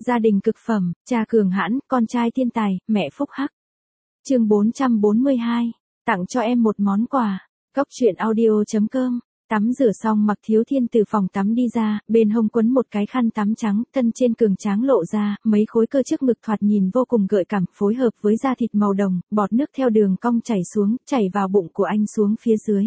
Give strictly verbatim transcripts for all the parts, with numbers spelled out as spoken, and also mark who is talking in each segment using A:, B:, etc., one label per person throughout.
A: Gia đình cực phẩm, cha cường hãn, con trai thiên tài, mẹ phúc hắc. Chương bốn trăm bốn mươi hai, tặng cho em một món quà. Cốc truyện audio chấm com. Tắm rửa xong Mạc Thiếu Thiên từ phòng tắm đi ra, bên hông quấn một cái khăn tắm trắng, thân trên cường tráng lộ ra, mấy khối cơ trước ngực thoạt nhìn vô cùng gợi cảm, phối hợp với da thịt màu đồng, bọt nước theo đường cong chảy xuống, chảy vào bụng của anh xuống phía dưới.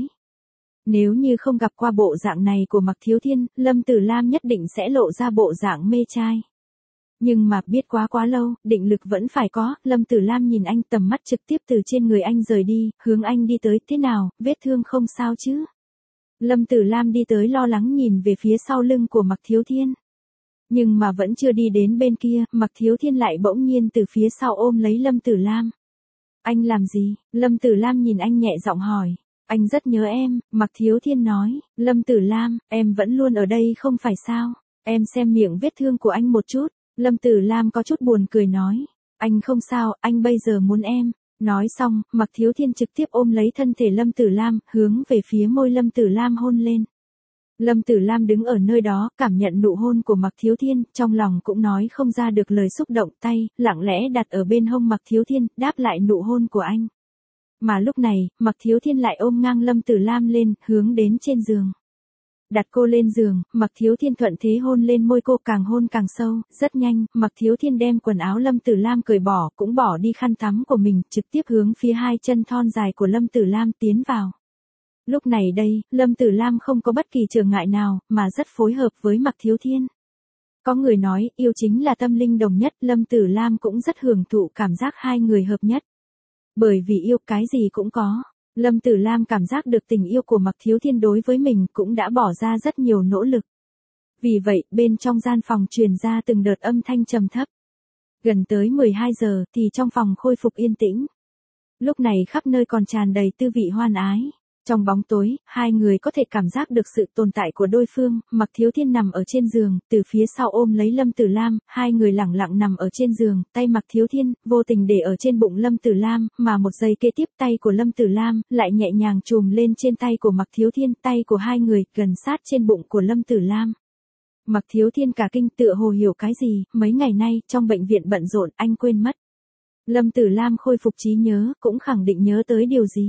A: Nếu như không gặp qua bộ dạng này của Mạc Thiếu Thiên, Lâm Tử Lam nhất định sẽ lộ ra bộ dạng mê trai. Nhưng mà biết quá quá lâu, định lực vẫn phải có, Lâm Tử Lam nhìn anh, tầm mắt trực tiếp từ trên người anh rời đi, hướng anh đi tới. Thế nào, vết thương không sao chứ? Lâm Tử Lam đi tới lo lắng nhìn về phía sau lưng của Mạc Thiếu Thiên. Nhưng mà vẫn chưa đi đến bên kia, Mạc Thiếu Thiên lại bỗng nhiên từ phía sau ôm lấy Lâm Tử Lam. Anh làm gì? Lâm Tử Lam nhìn anh nhẹ giọng hỏi. Anh rất nhớ em, Mạc Thiếu Thiên nói. Lâm Tử Lam, em vẫn luôn ở đây không phải sao? Em xem miệng vết thương của anh một chút. Lâm Tử Lam có chút buồn cười nói. Anh không sao, anh bây giờ muốn em. Nói xong, Mạc Thiếu Thiên trực tiếp ôm lấy thân thể Lâm Tử Lam, hướng về phía môi Lâm Tử Lam hôn lên. Lâm Tử Lam đứng ở nơi đó, cảm nhận nụ hôn của Mạc Thiếu Thiên, trong lòng cũng nói không ra được lời xúc động, tay, lặng lẽ đặt ở bên hông Mạc Thiếu Thiên, đáp lại nụ hôn của anh. Mà lúc này, Mạc Thiếu Thiên lại ôm ngang Lâm Tử Lam lên, hướng đến trên giường. Đặt cô lên giường, Mạc Thiếu Thiên thuận thế hôn lên môi cô, càng hôn càng sâu, rất nhanh, Mạc Thiếu Thiên đem quần áo Lâm Tử Lam cởi bỏ, cũng bỏ đi khăn tắm của mình, trực tiếp hướng phía hai chân thon dài của Lâm Tử Lam tiến vào. Lúc này đây, Lâm Tử Lam không có bất kỳ trở ngại nào, mà rất phối hợp với Mạc Thiếu Thiên. Có người nói, yêu chính là tâm linh đồng nhất, Lâm Tử Lam cũng rất hưởng thụ cảm giác hai người hợp nhất. Bởi vì yêu cái gì cũng có. Lâm Tử Lam cảm giác được tình yêu của Mạc Thiếu Thiên đối với mình cũng đã bỏ ra rất nhiều nỗ lực. Vì vậy, bên trong gian phòng truyền ra từng đợt âm thanh trầm thấp. Gần tới mười hai giờ thì trong phòng khôi phục yên tĩnh. Lúc này khắp nơi còn tràn đầy tư vị hoan ái. Trong bóng tối, hai người có thể cảm giác được sự tồn tại của đối phương. Mạc Thiếu Thiên nằm ở trên giường, từ phía sau ôm lấy Lâm Tử Lam, hai người lẳng lặng nằm ở trên giường, tay Mạc Thiếu Thiên vô tình để ở trên bụng Lâm Tử Lam, mà một giây kế tiếp tay của Lâm Tử Lam lại nhẹ nhàng chùm lên trên tay của Mạc Thiếu Thiên, tay của hai người gần sát trên bụng của Lâm Tử Lam. Mạc Thiếu Thiên cả kinh, tựa hồ hiểu cái gì, mấy ngày nay trong bệnh viện bận rộn, anh quên mất. Lâm Tử Lam khôi phục trí nhớ, cũng khẳng định nhớ tới điều gì.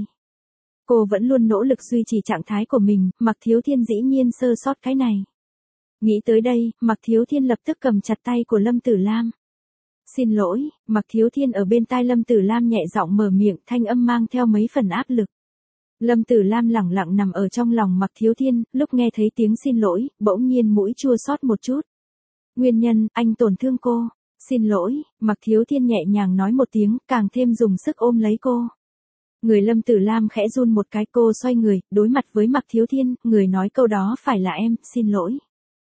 A: Cô vẫn luôn nỗ lực duy trì trạng thái của mình, Mạc Thiếu Thiên dĩ nhiên sơ sót cái này. Nghĩ tới đây, Mạc Thiếu Thiên lập tức cầm chặt tay của Lâm Tử Lam. Xin lỗi, Mạc Thiếu Thiên ở bên tai Lâm Tử Lam nhẹ giọng mở miệng, thanh âm mang theo mấy phần áp lực. Lâm Tử Lam lẳng lặng nằm ở trong lòng Mạc Thiếu Thiên, lúc nghe thấy tiếng xin lỗi, bỗng nhiên mũi chua xót một chút. Nguyên nhân, anh tổn thương cô. Xin lỗi, Mạc Thiếu Thiên nhẹ nhàng nói một tiếng, càng thêm dùng sức ôm lấy cô. Người Lâm Tử Lam khẽ run một cái, cô xoay người, đối mặt với Mạc Thiếu Thiên, người nói câu đó phải là em, xin lỗi.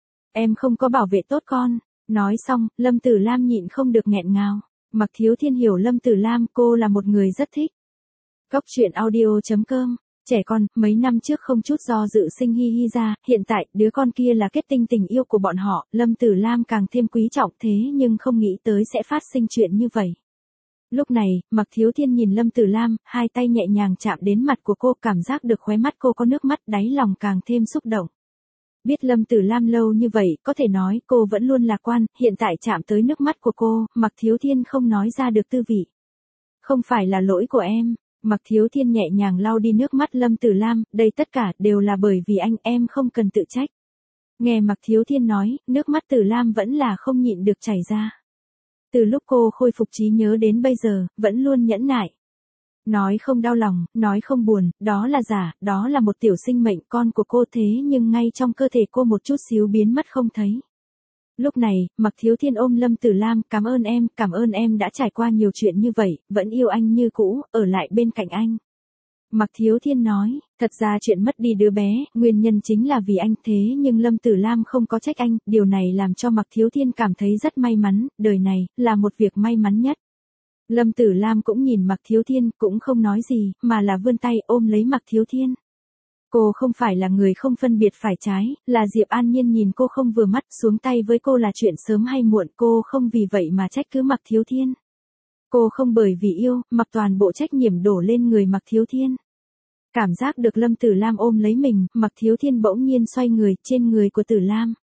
A: Em không có bảo vệ tốt con. Nói xong, Lâm Tử Lam nhịn không được nghẹn ngào. Mạc Thiếu Thiên hiểu Lâm Tử Lam, cô là một người rất thích. Cốc truyện audio chấm com. Trẻ con, mấy năm trước không chút do dự sinh Hi Hi ra, hiện tại, đứa con kia là kết tinh tình yêu của bọn họ, Lâm Tử Lam càng thêm quý trọng, thế nhưng không nghĩ tới sẽ phát sinh chuyện như vậy. Lúc này, Mạc Thiếu Thiên nhìn Lâm Tử Lam, hai tay nhẹ nhàng chạm đến mặt của cô, cảm giác được khóe mắt cô có nước mắt, đáy lòng càng thêm xúc động. Biết Lâm Tử Lam lâu như vậy, có thể nói cô vẫn luôn lạc quan, hiện tại chạm tới nước mắt của cô, Mạc Thiếu Thiên không nói ra được tư vị. Không phải là lỗi của em. Mạc Thiếu Thiên nhẹ nhàng lau đi nước mắt Lâm Tử Lam, đây tất cả đều là bởi vì anh, em không cần tự trách. Nghe Mạc Thiếu Thiên nói, nước mắt Tử Lam vẫn là không nhịn được chảy ra. Từ lúc cô khôi phục trí nhớ đến bây giờ, vẫn luôn nhẫn nại. Nói không đau lòng, nói không buồn, đó là giả, đó là một tiểu sinh mệnh con của cô, thế nhưng ngay trong cơ thể cô một chút xíu biến mất không thấy. Lúc này, Mạc Thiếu Thiên ôm Lâm Tử Lam, cảm ơn em, cảm ơn em đã trải qua nhiều chuyện như vậy, vẫn yêu anh như cũ, ở lại bên cạnh anh. Mạc Thiếu Thiên nói, thật ra chuyện mất đi đứa bé, nguyên nhân chính là vì anh, thế nhưng Lâm Tử Lam không có trách anh, điều này làm cho Mạc Thiếu Thiên cảm thấy rất may mắn, đời này, là một việc may mắn nhất. Lâm Tử Lam cũng nhìn Mạc Thiếu Thiên, cũng không nói gì, mà là vươn tay ôm lấy Mạc Thiếu Thiên. Cô không phải là người không phân biệt phải trái, là Diệp An Nhiên nhìn cô không vừa mắt, xuống tay với cô là chuyện sớm hay muộn, cô không vì vậy mà trách cứ Mạc Thiếu Thiên. Cô không bởi vì yêu, mặc toàn bộ trách nhiệm đổ lên người Mạc Thiếu Thiên. Cảm giác được Lâm Tử Lam ôm lấy mình, Mạc Thiếu Thiên bỗng nhiên xoay người, trên người của Tử Lam.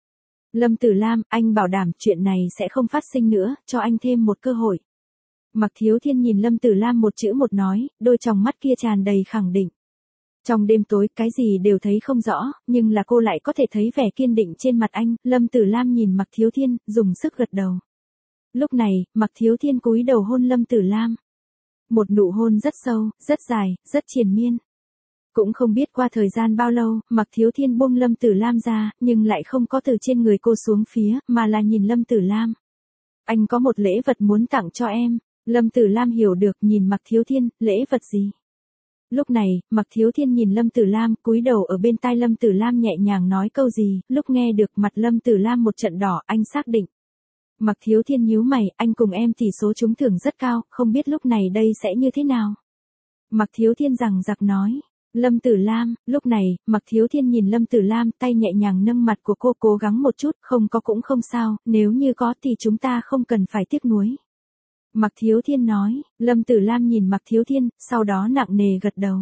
A: Lâm Tử Lam, anh bảo đảm chuyện này sẽ không phát sinh nữa, cho anh thêm một cơ hội. Mạc Thiếu Thiên nhìn Lâm Tử Lam một chữ một nói, đôi tròng mắt kia tràn đầy khẳng định. Trong đêm tối, cái gì đều thấy không rõ, nhưng là cô lại có thể thấy vẻ kiên định trên mặt anh. Lâm Tử Lam nhìn Mạc Thiếu Thiên, dùng sức gật đầu. Lúc này, Mạc Thiếu Thiên cúi đầu hôn Lâm Tử Lam. Một nụ hôn rất sâu, rất dài, rất triền miên. Cũng không biết qua thời gian bao lâu, Mạc Thiếu Thiên buông Lâm Tử Lam ra, nhưng lại không có từ trên người cô xuống phía, mà là nhìn Lâm Tử Lam. Anh có một lễ vật muốn tặng cho em. Lâm Tử Lam hiểu được, nhìn Mạc Thiếu Thiên, lễ vật gì? Lúc này, Mạc Thiếu Thiên nhìn Lâm Tử Lam, cúi đầu ở bên tai Lâm Tử Lam nhẹ nhàng nói câu gì, lúc nghe được mặt Lâm Tử Lam một trận đỏ, anh xác định. Mạc Thiếu Thiên nhíu mày, anh cùng em tỷ số trúng thưởng rất cao, không biết lúc này đây sẽ như thế nào? Mạc Thiếu Thiên rằng giặc nói. Lâm Tử Lam, lúc này, Mạc Thiếu Thiên nhìn Lâm Tử Lam, tay nhẹ nhàng nâng mặt của cô, cố gắng một chút, không có cũng không sao, nếu như có thì chúng ta không cần phải tiếc nuối. Mạc Thiếu Thiên nói. Lâm Tử Lam nhìn Mạc Thiếu Thiên, sau đó nặng nề gật đầu.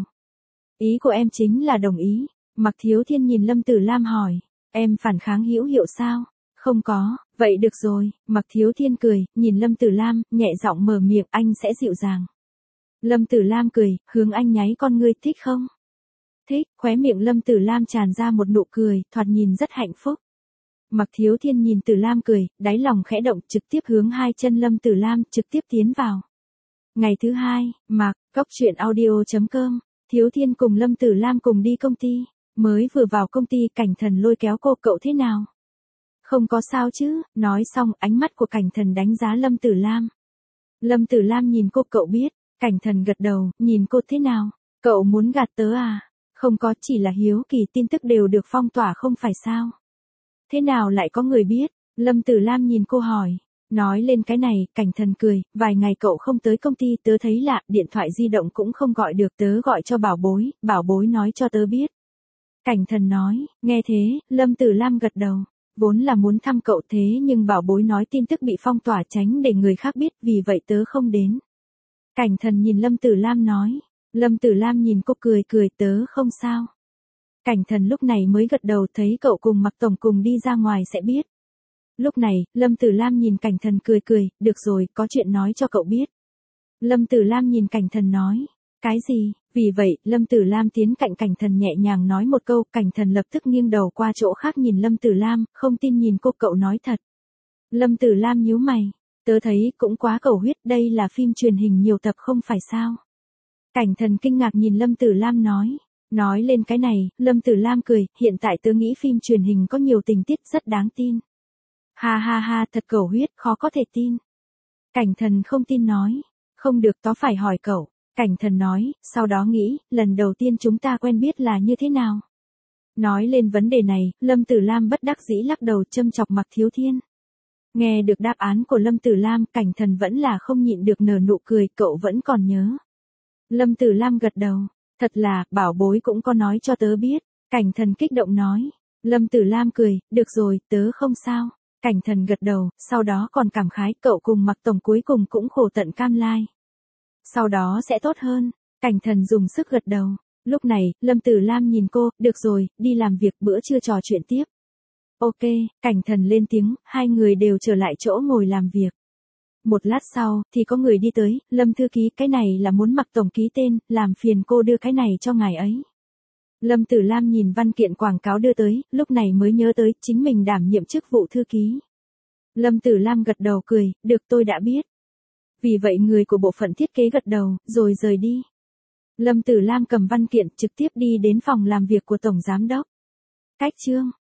A: Ý của em chính là đồng ý. Mạc Thiếu Thiên nhìn Lâm Tử Lam hỏi, em phản kháng hữu hiệu sao? Không có, vậy được rồi. Mạc Thiếu Thiên cười, nhìn Lâm Tử Lam, nhẹ giọng mở miệng, anh sẽ dịu dàng. Lâm Tử Lam cười, hướng anh nháy con ngươi, thích không? Thích. Khóe miệng Lâm Tử Lam tràn ra một nụ cười, thoạt nhìn rất hạnh phúc. Mạc Thiếu Thiên nhìn Tử Lam cười, đáy lòng khẽ động, trực tiếp hướng hai chân Lâm Tử Lam, trực tiếp tiến vào. Ngày thứ hai, Mạc, Cóc Truyện Audio chấm com, Thiếu Thiên cùng Lâm Tử Lam cùng đi công ty, mới vừa vào công ty, Cảnh Thần lôi kéo cô, cậu thế nào? Không có sao chứ, nói xong, ánh mắt của Cảnh Thần đánh giá Lâm Tử Lam. Lâm Tử Lam nhìn cô, cậu biết, Cảnh Thần gật đầu, nhìn cô thế nào? Cậu muốn gạt tớ à? Không có, chỉ là hiếu kỳ, tin tức đều được phong tỏa không phải sao? Thế nào lại có người biết? Lâm Tử Lam nhìn cô hỏi. Nói lên cái này, Cảnh Thần cười, vài ngày cậu không tới công ty, tớ thấy lạ, điện thoại di động cũng không gọi được, tớ gọi cho bảo bối, bảo bối nói cho tớ biết. Cảnh Thần nói. Nghe thế, Lâm Tử Lam gật đầu. Vốn là muốn thăm cậu thế nhưng bảo bối nói tin tức bị phong tỏa, tránh để người khác biết, vì vậy tớ không đến. Cảnh Thần nhìn Lâm Tử Lam nói. Lâm Tử Lam nhìn cô cười cười, tớ không sao. Cảnh Thần lúc này mới gật đầu, thấy cậu cùng Mạc Tổng cùng đi ra ngoài sẽ biết. Lúc này, Lâm Tử Lam nhìn Cảnh Thần cười cười, được rồi, có chuyện nói cho cậu biết. Lâm Tử Lam nhìn Cảnh Thần nói. Cái gì? Vì vậy, Lâm Tử Lam tiến cạnh Cảnh Thần nhẹ nhàng nói một câu, Cảnh Thần lập tức nghiêng đầu qua chỗ khác nhìn Lâm Tử Lam, không tin nhìn cô, cậu nói thật. Lâm Tử Lam nhíu mày. Tớ thấy cũng quá cầu huyết, đây là phim truyền hình nhiều tập không phải sao? Cảnh Thần kinh ngạc nhìn Lâm Tử Lam nói. Nói lên cái này, Lâm Tử Lam cười, hiện tại tớ nghĩ phim truyền hình có nhiều tình tiết rất đáng tin. Ha ha ha, thật cầu huyết, khó có thể tin. Cảnh Thần không tin nói. Không được, tớ phải hỏi cậu. Cảnh Thần nói, sau đó nghĩ, lần đầu tiên chúng ta quen biết là như thế nào? Nói lên vấn đề này, Lâm Tử Lam bất đắc dĩ lắc đầu, châm chọc Mạc Thiếu Thiên. Nghe được đáp án của Lâm Tử Lam, Cảnh Thần vẫn là không nhịn được nở nụ cười, cậu vẫn còn nhớ. Lâm Tử Lam gật đầu. Thật là, bảo bối cũng có nói cho tớ biết. Cảnh Thần kích động nói. Lâm Tử Lam cười, được rồi, tớ không sao. Cảnh Thần gật đầu, sau đó còn cảm khái, cậu cùng Mạc Tổng cuối cùng cũng khổ tận cam lai. Sau đó sẽ tốt hơn. Cảnh Thần dùng sức gật đầu. Lúc này, Lâm Tử Lam nhìn cô, được rồi, đi làm việc, bữa trưa trò chuyện tiếp. Ok, Cảnh Thần lên tiếng, hai người đều trở lại chỗ ngồi làm việc. Một lát sau, thì có người đi tới, Lâm thư ký, cái này là muốn Mạc Tổng ký tên, làm phiền cô đưa cái này cho ngài ấy. Lâm Tử Lam nhìn văn kiện quảng cáo đưa tới, lúc này mới nhớ tới, chính mình đảm nhiệm chức vụ thư ký. Lâm Tử Lam gật đầu cười, được, tôi đã biết. Vì vậy người của bộ phận thiết kế gật đầu, rồi rời đi. Lâm Tử Lam cầm văn kiện, trực tiếp đi đến phòng làm việc của Tổng Giám đốc. Cách chương